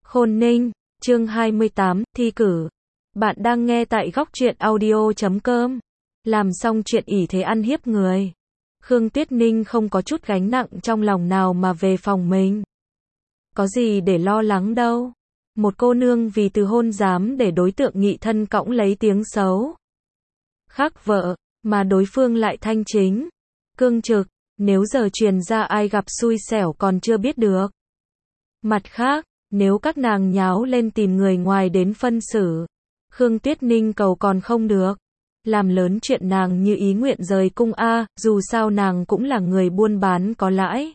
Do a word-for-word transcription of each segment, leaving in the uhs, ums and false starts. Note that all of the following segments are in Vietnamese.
Khôn Ninh, chương hai mươi tám, thi cử. Bạn đang nghe tại góc truyện audio chấm com. Làm xong chuyện ỷ thế ăn hiếp người. Khương Tuyết Ninh không có chút gánh nặng trong lòng nào mà về phòng mình. Có gì để lo lắng đâu. Một cô nương vì từ hôn dám để đối tượng nghị thân cõng lấy tiếng xấu. Khác vợ, mà đối phương lại thanh chính, cương trực, nếu giờ truyền ra ai gặp xui xẻo còn chưa biết được. Mặt khác, nếu các nàng nháo lên tìm người ngoài đến phân xử, Khương Tuyết Ninh cầu còn không được. Làm lớn chuyện nàng như ý nguyện rời cung a, dù sao nàng cũng là người buôn bán có lãi.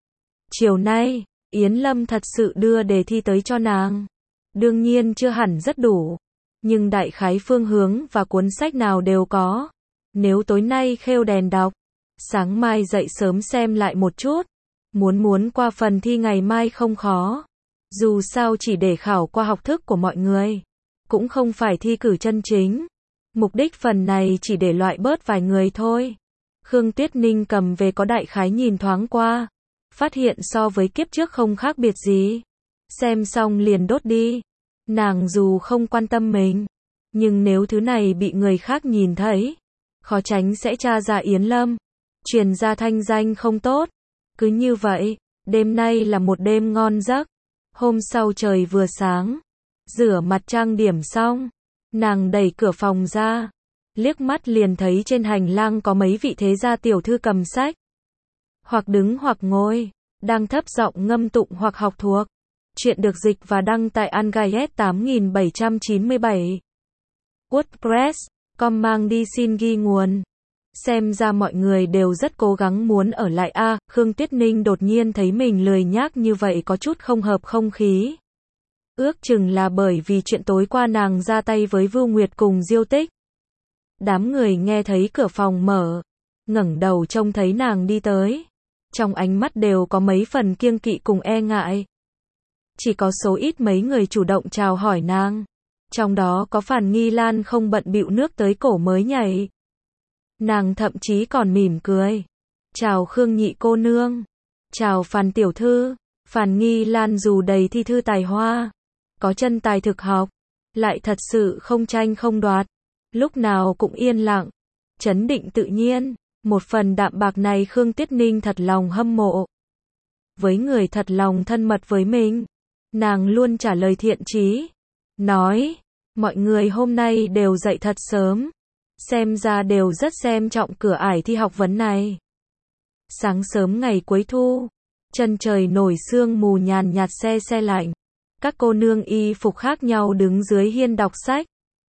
Chiều nay, Yến Lâm thật sự đưa đề thi tới cho nàng. Đương nhiên chưa hẳn rất đủ, nhưng đại khái phương hướng và cuốn sách nào đều có. Nếu tối nay khêu đèn đọc, sáng mai dậy sớm xem lại một chút. Muốn muốn qua phần thi ngày mai không khó. Dù sao chỉ để khảo qua học thức của mọi người, cũng không phải thi cử chân chính. Mục đích phần này chỉ để loại bớt vài người thôi. Khương Tuyết Ninh cầm về có đại khái nhìn thoáng qua, phát hiện so với kiếp trước không khác biệt gì. Xem xong liền đốt đi. Nàng dù không quan tâm mình, nhưng nếu thứ này bị người khác nhìn thấy, khó tránh sẽ tra ra Yến Lâm, truyền ra thanh danh không tốt. Cứ như vậy, đêm nay là một đêm ngon giấc. Hôm sau trời vừa sáng, rửa mặt trang điểm xong, nàng đẩy cửa phòng ra, liếc mắt liền thấy trên hành lang có mấy vị thế gia tiểu thư cầm sách, hoặc đứng hoặc ngồi, đang thấp giọng ngâm tụng hoặc học thuộc. Chuyện được dịch và đăng tại Angayet tám nghìn bảy trăm chín mươi bảy. WordPress, com mang đi xin ghi nguồn. Xem ra mọi người đều rất cố gắng muốn ở lại a. À, Khương Tuyết Ninh đột nhiên thấy mình lười nhác như vậy có chút không hợp không khí. Ước chừng là bởi vì chuyện tối qua nàng ra tay với Vưu Nguyệt cùng Diêu Tích. Đám người nghe thấy cửa phòng mở, ngẩng đầu trông thấy nàng đi tới, trong ánh mắt đều có mấy phần kiêng kỵ cùng e ngại. Chỉ có số ít mấy người chủ động chào hỏi nàng, trong đó có Phàn Nghi Lan không bận bịu nước tới cổ mới nhảy. Nàng thậm chí còn mỉm cười. Chào Khương nhị cô nương. Chào Phàn tiểu thư. Phàn Nghi Lan dù đầy thi thư tài hoa, có chân tài thực học, lại thật sự không tranh không đoạt. Lúc nào cũng yên lặng, trấn định tự nhiên. Một phần đạm bạc này Khương Tuyết Ninh thật lòng hâm mộ. Với người thật lòng thân mật với mình, nàng luôn trả lời thiện chí. Nói, mọi người hôm nay đều dậy thật sớm. Xem ra đều rất xem trọng cửa ải thi học vấn này. Sáng sớm ngày cuối thu, chân trời nổi sương mù nhàn nhạt se se lạnh. Các cô nương y phục khác nhau đứng dưới hiên đọc sách.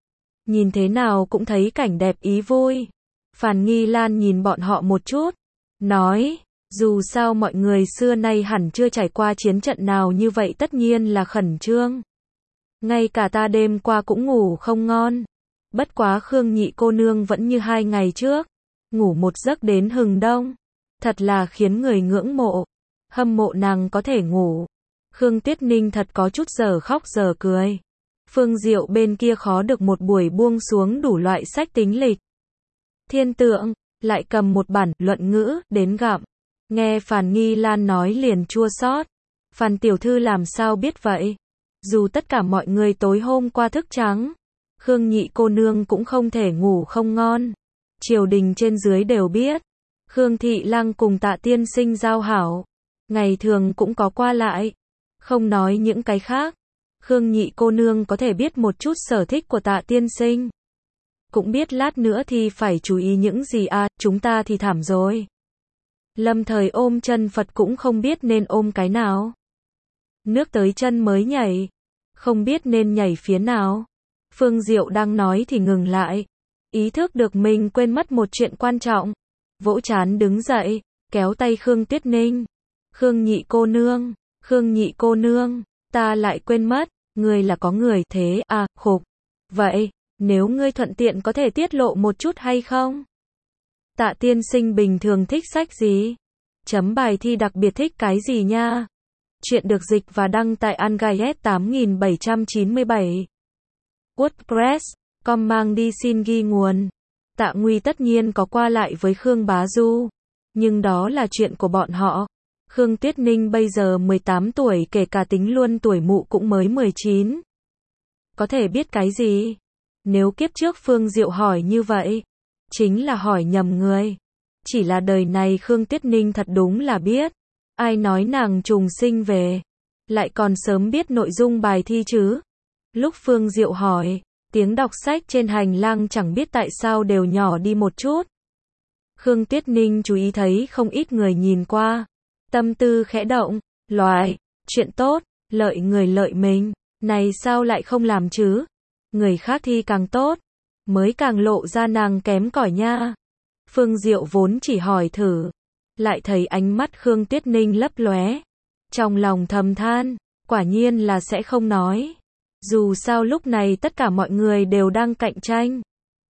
Nhìn thế nào cũng thấy cảnh đẹp ý vui. Phàn Nghi Lan nhìn bọn họ một chút, nói, dù sao mọi người xưa nay hẳn chưa trải qua chiến trận nào như vậy tất nhiên là khẩn trương. Ngay cả ta đêm qua cũng ngủ không ngon. Bất quá Khương nhị cô nương vẫn như hai ngày trước, ngủ một giấc đến hừng đông. Thật là khiến người ngưỡng mộ. Hâm mộ nàng có thể ngủ. Khương Tuyết Ninh thật có chút giờ khóc giờ cười. Phương Diệu bên kia khó được một buổi buông xuống đủ loại sách tính lịch. Thiên tượng, lại cầm một bản luận ngữ đến gặm. Nghe Phàn Nghi Lan nói liền chua xót. Phàn tiểu thư làm sao biết vậy? Dù tất cả mọi người tối hôm qua thức trắng, Khương nhị cô nương cũng không thể ngủ không ngon. Triều đình trên dưới đều biết. Khương thị lang cùng Tạ tiên sinh giao hảo, ngày thường cũng có qua lại. Không nói những cái khác, Khương nhị cô nương có thể biết một chút sở thích của Tạ tiên sinh. Cũng biết lát nữa thì phải chú ý những gì à, chúng ta thì thảm rồi. Lâm thời ôm chân Phật cũng không biết nên ôm cái nào. Nước tới chân mới nhảy, không biết nên nhảy phía nào. Phương Diệu đang nói thì ngừng lại. Ý thức được mình quên mất một chuyện quan trọng. Vỗ trán đứng dậy, kéo tay Khương Tuyết Ninh. Khương nhị cô nương, Khương nhị cô nương, ta lại quên mất, ngươi là có người thế à, khục. Vậy, nếu ngươi thuận tiện có thể tiết lộ một chút hay không? Tạ tiên sinh bình thường thích sách gì? Chấm bài thi đặc biệt thích cái gì nha? Chuyện được dịch và đăng tại Angayet tám nghìn bảy trăm chín mươi bảy. WordPress, com mang đi xin ghi nguồn. Tạ Nguy tất nhiên có qua lại với Khương Bá Du, nhưng đó là chuyện của bọn họ. Khương Tuyết Ninh bây giờ mười tám tuổi, kể cả tính luôn tuổi mụ cũng mới mười chín. Có thể biết cái gì? Nếu kiếp trước Phương Diệu hỏi như vậy, chính là hỏi nhầm người. Chỉ là đời này Khương Tuyết Ninh thật đúng là biết. Ai nói nàng trùng sinh về, lại còn sớm biết nội dung bài thi chứ? Lúc Phương Diệu hỏi, tiếng đọc sách trên hành lang chẳng biết tại sao đều nhỏ đi một chút. Khương Tuyết Ninh chú ý thấy không ít người nhìn qua. Tâm tư khẽ động, loại, chuyện tốt, lợi người lợi mình, này sao lại không làm chứ? Người khác thi càng tốt, mới càng lộ ra nàng kém cỏi nha. Phương Diệu vốn chỉ hỏi thử, lại thấy ánh mắt Khương Tuyết Ninh lấp lóe. Trong lòng thầm than, quả nhiên là sẽ không nói. Dù sao lúc này tất cả mọi người đều đang cạnh tranh.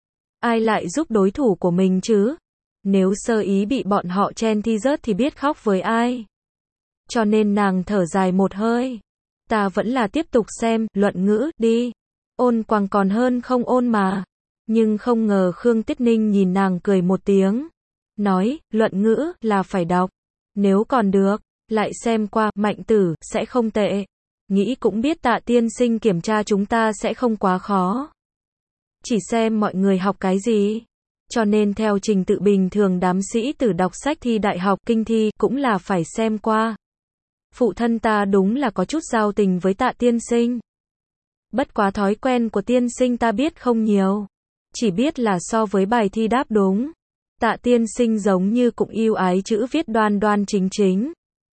Ai lại giúp đối thủ của mình chứ? Nếu sơ ý bị bọn họ chen thi rớt thì biết khóc với ai. Cho nên nàng thở dài một hơi. Ta vẫn là tiếp tục xem, luận ngữ, đi. Ôn quang còn hơn không ôn mà. Nhưng không ngờ Khương Tuyết Ninh nhìn nàng cười một tiếng. Nói, luận ngữ, là phải đọc. Nếu còn được, lại xem qua, Mạnh Tử, sẽ không tệ. Nghĩ cũng biết Tạ tiên sinh kiểm tra chúng ta sẽ không quá khó. Chỉ xem mọi người học cái gì. Cho nên theo trình tự bình thường đám sĩ tử đọc sách thi đại học, kinh thi, cũng là phải xem qua. Phụ thân ta đúng là có chút giao tình với Tạ tiên sinh. Bất quá thói quen của tiên sinh ta biết không nhiều. Chỉ biết là so với bài thi đáp đúng, Tạ tiên sinh giống như cũng yêu ái chữ viết đoan đoan chính chính.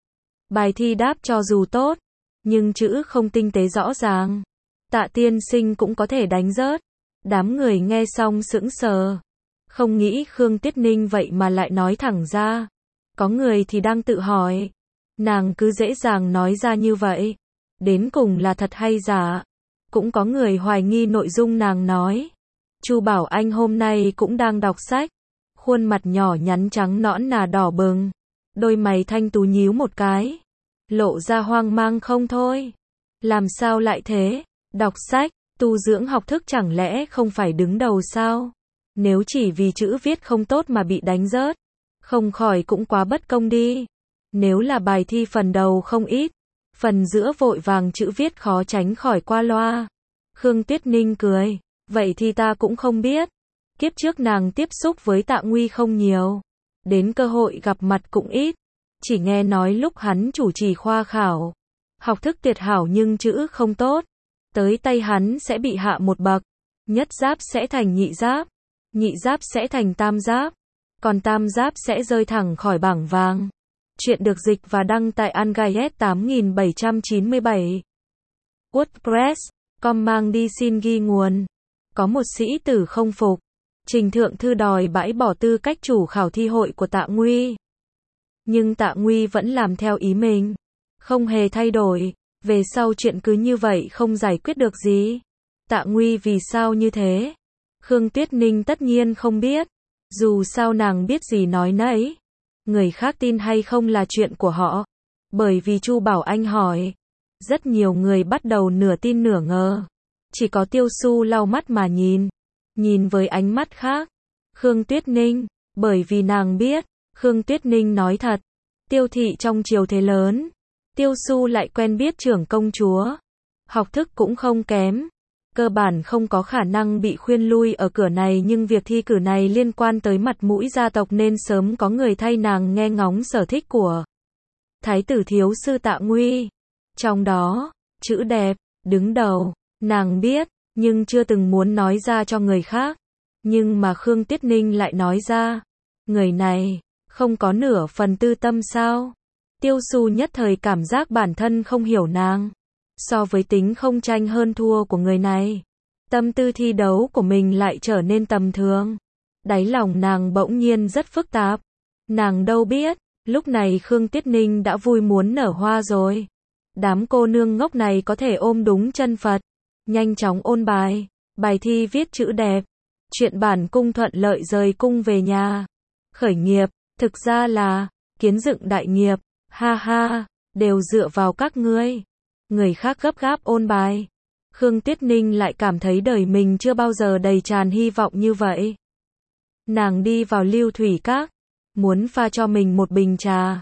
Bài thi đáp cho dù tốt, nhưng chữ không tinh tế rõ ràng, Tạ tiên sinh cũng có thể đánh rớt. Đám người nghe xong sững sờ. Không nghĩ Khương Tuyết Ninh vậy mà lại nói thẳng ra. Có người thì đang tự hỏi, nàng cứ dễ dàng nói ra như vậy, đến cùng là thật hay giả? Cũng có người hoài nghi nội dung nàng nói. Chu Bảo Anh hôm nay cũng đang đọc sách, khuôn mặt nhỏ nhắn trắng nõn nà đỏ bừng, đôi mày thanh tú nhíu một cái, lộ ra hoang mang không thôi. Làm sao lại thế? Đọc sách, tu dưỡng học thức chẳng lẽ không phải đứng đầu sao? Nếu chỉ vì chữ viết không tốt mà bị đánh rớt, không khỏi cũng quá bất công đi. Nếu là bài thi phần đầu không ít, phần giữa vội vàng chữ viết khó tránh khỏi qua loa. Khương Tuyết Ninh cười, vậy thì ta cũng không biết. Kiếp trước nàng tiếp xúc với Tạ Nguy không nhiều, đến cơ hội gặp mặt cũng ít. Chỉ nghe nói lúc hắn chủ trì khoa khảo, học thức tuyệt hảo nhưng chữ không tốt, tới tay hắn sẽ bị hạ một bậc. Nhất giáp sẽ thành nhị giáp, nhị giáp sẽ thành tam giáp, còn tam giáp sẽ rơi thẳng khỏi bảng vàng. Chuyện được dịch và đăng tại Angayet tám nghìn bảy trăm chín mươi bảy. WordPress chấm com mang đi xin ghi nguồn. Có một sĩ tử không phục, trình thượng thư đòi bãi bỏ tư cách chủ khảo thi hội của Tạ Nguy. Nhưng Tạ Nguy vẫn làm theo ý mình, không hề thay đổi. Về sau chuyện cứ như vậy không giải quyết được gì. Tạ Nguy vì sao như thế? Khương Tuyết Ninh tất nhiên không biết. Dù sao nàng biết gì nói nấy. Người khác tin hay không là chuyện của họ. Bởi vì Chu Bảo Anh hỏi, rất nhiều người bắt đầu nửa tin nửa ngờ. Chỉ có Tiêu Su lau mắt mà nhìn. Nhìn với ánh mắt khác. Khương Tuyết Ninh, bởi vì nàng biết, Khương Tuyết Ninh nói thật. Tiêu thị trong triều thế lớn. Tiêu Su lại quen biết trưởng công chúa. Học thức cũng không kém. Cơ bản không có khả năng bị khuyên lui ở cửa này, nhưng việc thi cử này liên quan tới mặt mũi gia tộc nên sớm có người thay nàng nghe ngóng sở thích của Thái tử thiếu sư Tạ Nguy. Trong đó, chữ đẹp, đứng đầu, nàng biết, nhưng chưa từng muốn nói ra cho người khác. Nhưng mà Khương Tuyết Ninh lại nói ra. Người này, không có nửa phần tư tâm sao? Tiêu Su nhất thời cảm giác bản thân không hiểu nàng. So với tính không tranh hơn thua của người này, tâm tư thi đấu của mình lại trở nên tầm thường. Đáy lòng nàng bỗng nhiên rất phức tạp. Nàng đâu biết, lúc này Khương Tuyết Ninh đã vui muốn nở hoa rồi. Đám cô nương ngốc này có thể ôm đúng chân Phật, nhanh chóng ôn bài, bài thi viết chữ đẹp. Chuyện bản cung thuận lợi rời cung về nhà. Khởi nghiệp, thực ra là kiến dựng đại nghiệp, ha ha, đều dựa vào các ngươi. Người khác gấp gáp ôn bài. Khương Tuyết Ninh lại cảm thấy đời mình chưa bao giờ đầy tràn hy vọng như vậy. Nàng đi vào Lưu Thủy Các, muốn pha cho mình một bình trà.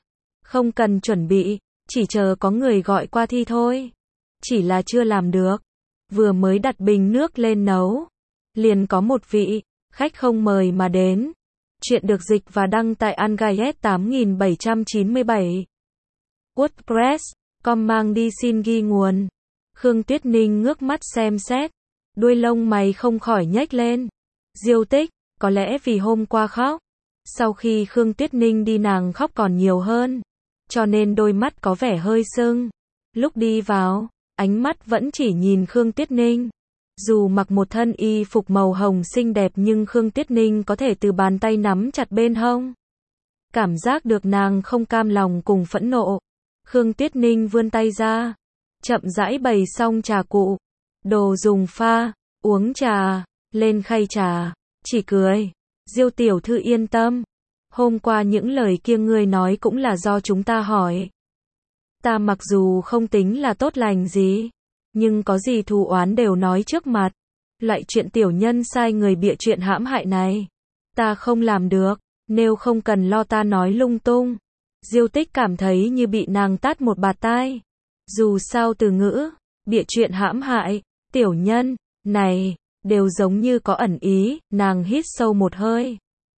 Không cần chuẩn bị, chỉ chờ có người gọi qua thi thôi. Chỉ là chưa làm được. Vừa mới đặt bình nước lên nấu, liền có một vị khách không mời mà đến. Chuyện được dịch và đăng tại Angayet tám nghìn bảy trăm chín mươi bảy. WordPress, com mang đi xin ghi nguồn. Khương Tuyết Ninh ngước mắt xem xét, đuôi lông mày không khỏi nhếch lên. Diêu Tích, có lẽ vì hôm qua khóc. Sau khi Khương Tuyết Ninh đi nàng khóc còn nhiều hơn, cho nên đôi mắt có vẻ hơi sưng. Lúc đi vào, ánh mắt vẫn chỉ nhìn Khương Tuyết Ninh. Dù mặc một thân y phục màu hồng xinh đẹp nhưng Khương Tuyết Ninh có thể từ bàn tay nắm chặt bên hông. Cảm giác được nàng không cam lòng cùng phẫn nộ. Khương Tuyết Ninh vươn tay ra, chậm rãi bày xong trà cụ, đồ dùng pha, uống trà, lên khay trà, chỉ cười. Diêu tiểu thư yên tâm, hôm qua những lời kia ngươi nói cũng là do chúng ta hỏi. Ta mặc dù không tính là tốt lành gì, nhưng có gì thù oán đều nói trước mặt. Loại chuyện tiểu nhân sai người bịa chuyện hãm hại này, ta không làm được, nếu không cần lo ta nói lung tung. Diêu Tích cảm thấy như bị nàng tát một bạt tai. Dù sao từ ngữ, bịa chuyện hãm hại, tiểu nhân, này, đều giống như có ẩn ý, nàng hít sâu một hơi.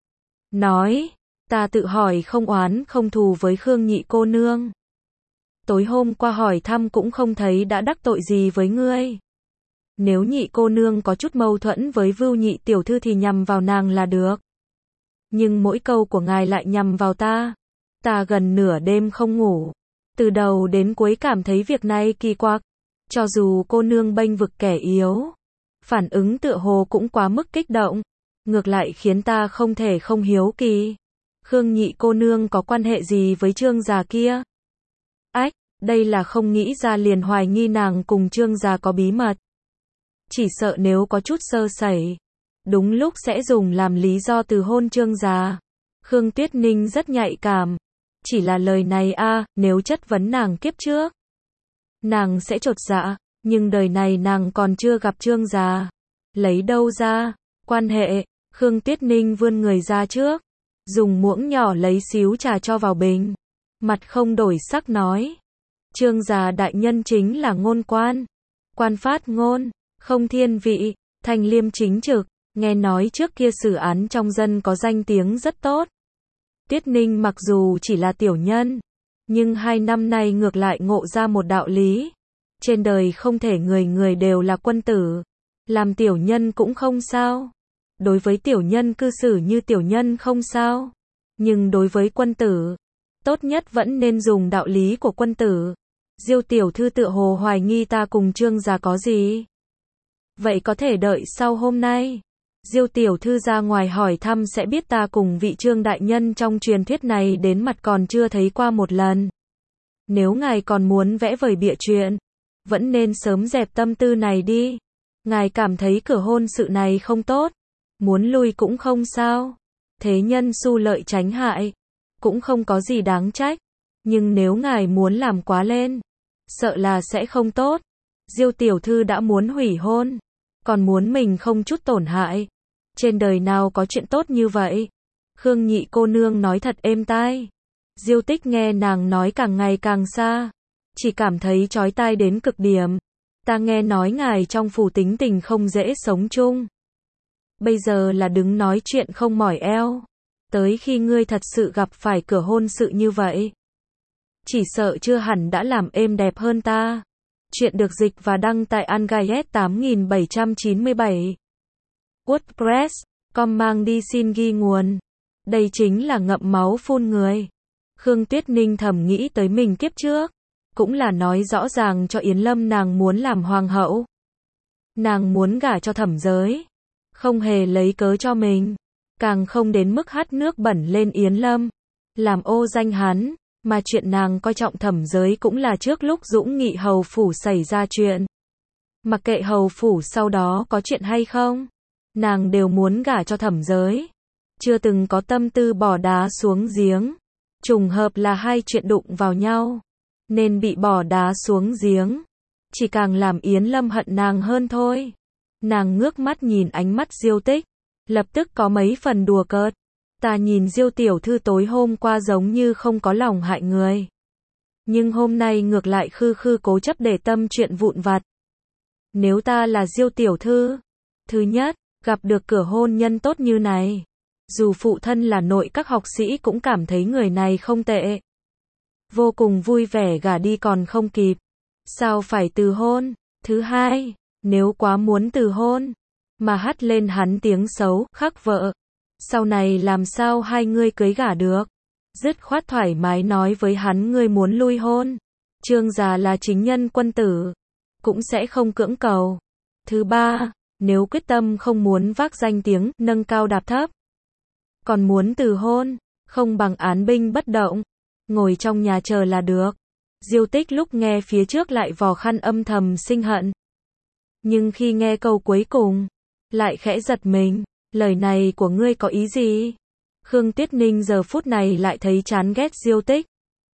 Nói, ta tự hỏi không oán không thù với Khương nhị cô nương. Tối hôm qua hỏi thăm cũng không thấy đã đắc tội gì với ngươi. Nếu nhị cô nương có chút mâu thuẫn với Vưu nhị tiểu thư thì nhằm vào nàng là được. Nhưng mỗi câu của ngài lại nhằm vào ta. Ta gần nửa đêm không ngủ. Từ đầu đến cuối cảm thấy việc này kỳ quặc. Cho dù cô nương bênh vực kẻ yếu, phản ứng tựa hồ cũng quá mức kích động. Ngược lại khiến ta không thể không hiếu kỳ. Khương nhị cô nương có quan hệ gì với Trương già kia? Ách, đây là không nghĩ ra liền hoài nghi nàng cùng Trương già có bí mật. Chỉ sợ nếu có chút sơ sẩy, đúng lúc sẽ dùng làm lý do từ hôn Trương già. Khương Tuyết Ninh rất nhạy cảm. Chỉ là lời này a, nếu chất vấn nàng kiếp trước, nàng sẽ chột dạ, nhưng đời này nàng còn chưa gặp Trương già. Lấy đâu ra quan hệ? Khương Tuyết Ninh vươn người ra trước, dùng muỗng nhỏ lấy xíu trà cho vào bình, mặt không đổi sắc nói: Trương già đại nhân chính là ngôn quan, quan phát ngôn, không thiên vị, thanh liêm chính trực, nghe nói trước kia xử án trong dân có danh tiếng rất tốt. Tuyết Ninh mặc dù chỉ là tiểu nhân, nhưng hai năm nay ngược lại ngộ ra một đạo lý. Trên đời không thể người người đều là quân tử. Làm tiểu nhân cũng không sao. Đối với tiểu nhân cư xử như tiểu nhân không sao. Nhưng đối với quân tử, tốt nhất vẫn nên dùng đạo lý của quân tử. Diêu tiểu thư tựa hồ hoài nghi ta cùng Trương già có gì. Vậy có thể đợi sau hôm nay. Diêu tiểu thư ra ngoài hỏi thăm sẽ biết ta cùng vị Trương đại nhân trong truyền thuyết này đến mặt còn chưa thấy qua một lần. Nếu ngài còn muốn vẽ vời bịa chuyện, vẫn nên sớm dẹp tâm tư này đi. Ngài cảm thấy cửa hôn sự này không tốt, muốn lui cũng không sao. Thế nhân xu lợi tránh hại, cũng không có gì đáng trách. Nhưng nếu ngài muốn làm quá lên, sợ là sẽ không tốt. Diêu tiểu thư đã muốn hủy hôn, còn muốn mình không chút tổn hại. Trên đời nào có chuyện tốt như vậy? Khương nhị cô nương nói thật êm tai. Diêu Tích nghe nàng nói càng ngày càng xa, chỉ cảm thấy chói tai đến cực điểm. Ta nghe nói ngài trong phủ tính tình không dễ sống chung. Bây giờ là đứng nói chuyện không mỏi eo. Tới khi ngươi thật sự gặp phải cửa hôn sự như vậy, chỉ sợ chưa hẳn đã làm êm đẹp hơn ta. Chuyện được dịch và đăng tại Angayet tám nghìn bảy trăm chín mươi bảy. WordPress, com mang đi xin ghi nguồn. Đây chính là ngậm máu phun người. Khương Tuyết Ninh thầm nghĩ tới mình kiếp trước, cũng là nói rõ ràng cho Yến Lâm nàng muốn làm hoàng hậu. Nàng muốn gả cho Thẩm Giới, không hề lấy cớ cho mình, càng không đến mức hắt nước bẩn lên Yến Lâm, làm ô danh hắn, mà chuyện nàng coi trọng Thẩm Giới cũng là trước lúc Dũng Nghị hầu phủ xảy ra chuyện. Mặc kệ hầu phủ sau đó có chuyện hay không, nàng đều muốn gả cho Thẩm Giới. Chưa từng có tâm tư bỏ đá xuống giếng. Trùng hợp là hai chuyện đụng vào nhau, nên bị bỏ đá xuống giếng. Chỉ càng làm Yến Lâm hận nàng hơn thôi. Nàng ngước mắt nhìn ánh mắt Diêu Tích, lập tức có mấy phần đùa cợt. Ta nhìn Diêu tiểu thư tối hôm qua giống như không có lòng hại người. Nhưng hôm nay ngược lại khư khư cố chấp để tâm chuyện vụn vặt. Nếu ta là Diêu tiểu thư, thứ nhất, gặp được cửa hôn nhân tốt như này, dù phụ thân là nội các học sĩ cũng cảm thấy người này không tệ. Vô cùng vui vẻ gả đi còn không kịp. Sao phải từ hôn? Thứ hai, nếu quá muốn từ hôn, mà hắt lên hắn tiếng xấu, khắc vợ. Sau này làm sao hai ngươi cưới gả được? Dứt khoát thoải mái nói với hắn ngươi muốn lui hôn. Trương già là chính nhân quân tử, cũng sẽ không cưỡng cầu. Thứ ba, nếu quyết tâm không muốn vác danh tiếng, nâng cao đạp thấp, còn muốn từ hôn, không bằng án binh bất động, ngồi trong nhà chờ là được. Diêu Tích lúc nghe phía trước lại vò khăn âm thầm sinh hận. Nhưng khi nghe câu cuối cùng, lại khẽ giật mình, lời này của ngươi có ý gì? Khương Tuyết Ninh giờ phút này lại thấy chán ghét Diêu Tích.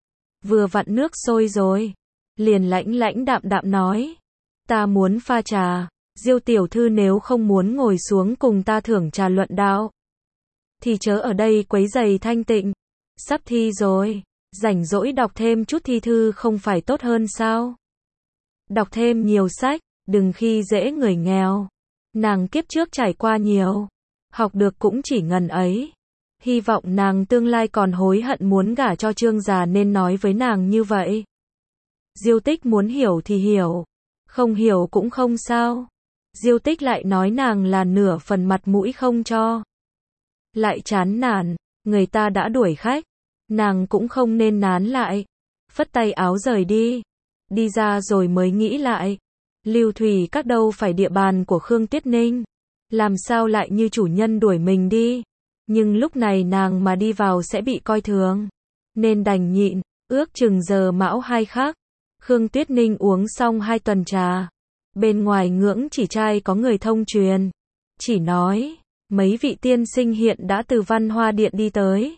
Vừa vặn nước sôi rồi, liền lãnh lãnh đạm đạm nói, ta muốn pha trà, Diêu tiểu thư nếu không muốn ngồi xuống cùng ta thưởng trà luận đạo, thì chớ ở đây quấy rầy thanh tịnh. Sắp thi rồi, rảnh rỗi đọc thêm chút thi thư không phải tốt hơn sao? Đọc thêm nhiều sách, đừng khi dễ người nghèo. Nàng kiếp trước trải qua nhiều, học được cũng chỉ ngần ấy. Hy vọng nàng tương lai còn hối hận muốn gả cho Trương già nên nói với nàng như vậy. Diêu Tích muốn hiểu thì hiểu, không hiểu cũng không sao. Diêu Tích lại nói nàng là nửa phần mặt mũi không cho. Lại chán nản, người ta đã đuổi khách, nàng cũng không nên nán lại. Phất tay áo rời đi, đi ra rồi mới nghĩ lại. Lưu Thủy Các đâu phải địa bàn của Khương Tuyết Ninh, làm sao lại như chủ nhân đuổi mình đi. Nhưng lúc này nàng mà đi vào sẽ bị coi thường, nên đành nhịn. Ước chừng giờ mão hai khắc, Khương Tuyết Ninh uống xong hai tuần trà. Bên ngoài ngưỡng chỉ trai có người thông truyền, chỉ nói, mấy vị tiên sinh hiện đã từ Văn Hoa Điện đi tới,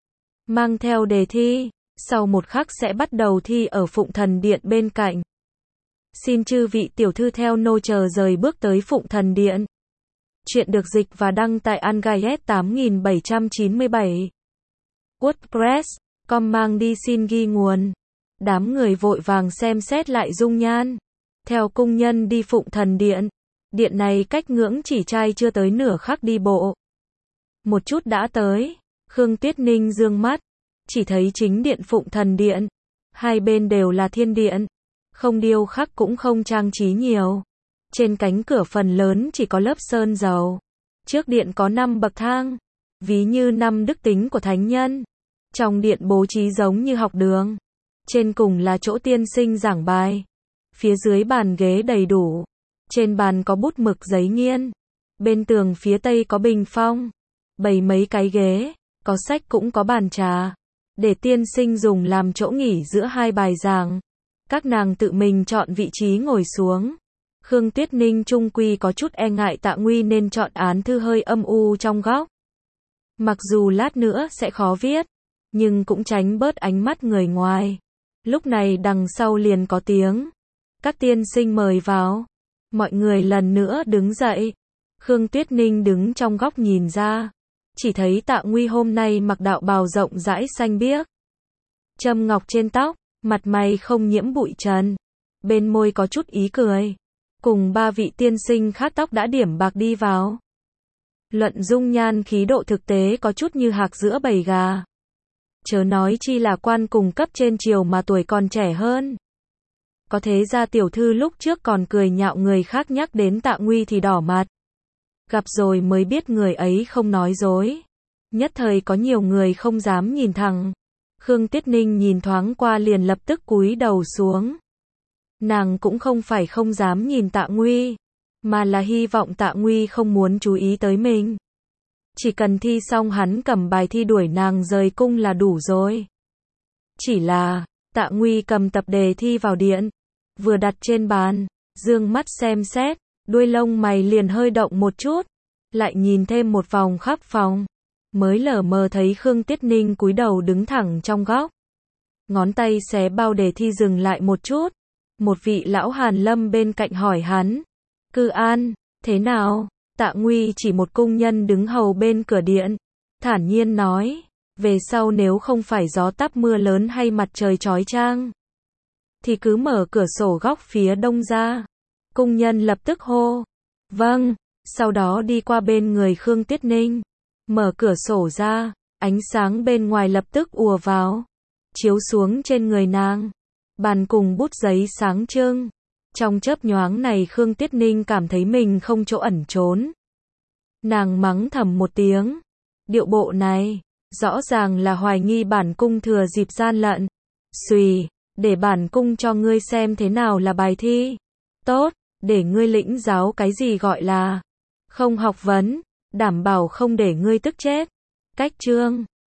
mang theo đề thi, sau một khắc sẽ bắt đầu thi ở Phụng Thần Điện bên cạnh. Xin chư vị tiểu thư theo nô chờ rời bước tới Phụng Thần Điện. Chuyện được dịch và đăng tại Angayet tám nghìn bảy trăm chín mươi bảy. WordPress, com mang đi xin ghi nguồn. Đám người vội vàng xem xét lại dung nhan. Theo cung nhân đi Phụng Thần Điện. Điện này cách ngưỡng chỉ trai chưa tới nửa khắc đi bộ. Một chút đã tới. Khương Tuyết Ninh dương mắt, chỉ thấy chính điện Phụng Thần Điện. Hai bên đều là thiên điện. Không điêu khắc cũng không trang trí nhiều. Trên cánh cửa phần lớn chỉ có lớp sơn dầu. Trước điện có năm bậc thang, ví như năm đức tính của thánh nhân. Trong điện bố trí giống như học đường. Trên cùng là chỗ tiên sinh giảng bài. Phía dưới bàn ghế đầy đủ. Trên bàn có bút mực giấy nghiên. Bên tường phía tây có bình phong, bày mấy cái ghế, có sách cũng có bàn trà, để tiên sinh dùng làm chỗ nghỉ giữa hai bài giảng. Các nàng tự mình chọn vị trí ngồi xuống. Khương Tuyết Ninh trung quy có chút e ngại Tạ Nguy nên chọn án thư hơi âm u trong góc. Mặc dù lát nữa sẽ khó viết, nhưng cũng tránh bớt ánh mắt người ngoài. Lúc này đằng sau liền có tiếng. Các tiên sinh mời vào. Mọi người lần nữa đứng dậy. Khương Tuyết Ninh đứng trong góc nhìn ra. Chỉ thấy Tạ Nguy hôm nay mặc đạo bào rộng rãi xanh biếc. Châm ngọc trên tóc, mặt mày không nhiễm bụi trần. Bên môi có chút ý cười. Cùng ba vị tiên sinh khác tóc đã điểm bạc đi vào. Luận dung nhan khí độ thực tế có chút như hạc giữa bầy gà. Chớ nói chi là quan cùng cấp trên triều mà tuổi còn trẻ hơn. Có thế ra tiểu thư lúc trước còn cười nhạo người khác nhắc đến Tạ Nguy thì đỏ mặt. Gặp rồi mới biết người ấy không nói dối. Nhất thời có nhiều người không dám nhìn thẳng. Khương Tuyết Ninh nhìn thoáng qua liền lập tức cúi đầu xuống. Nàng cũng không phải không dám nhìn Tạ Nguy, mà là hy vọng Tạ Nguy không muốn chú ý tới mình. Chỉ cần thi xong hắn cầm bài thi đuổi nàng rời cung là đủ rồi. Chỉ là, Tạ Nguy cầm tập đề thi vào điện, vừa đặt trên bàn, dương mắt xem xét, đuôi lông mày liền hơi động một chút, lại nhìn thêm một vòng khắp phòng, mới lờ mờ thấy Khương Tuyết Ninh cúi đầu đứng thẳng trong góc. Ngón tay xé bao đề thi dừng lại một chút, một vị lão hàn lâm bên cạnh hỏi hắn, Cư An, thế nào? Tạ Nguy chỉ một cung nhân đứng hầu bên cửa điện, thản nhiên nói, về sau nếu không phải gió táp mưa lớn hay mặt trời chói chang, thì cứ mở cửa sổ góc phía đông ra. Cung nhân lập tức hô, vâng, sau đó đi qua bên người Khương Tuyết Ninh, mở cửa sổ ra, ánh sáng bên ngoài lập tức ùa vào, chiếu xuống trên người nàng. Bàn cùng bút giấy sáng trưng. Trong chớp nhoáng này Khương Tuyết Ninh cảm thấy mình không chỗ ẩn trốn. Nàng mắng thầm một tiếng. Điệu bộ này, rõ ràng là hoài nghi bản cung thừa dịp gian lận. Xùy, để bản cung cho ngươi xem thế nào là bài thi. Tốt, để ngươi lĩnh giáo cái gì gọi là không học vấn, đảm bảo không để ngươi tức chết. Cách chương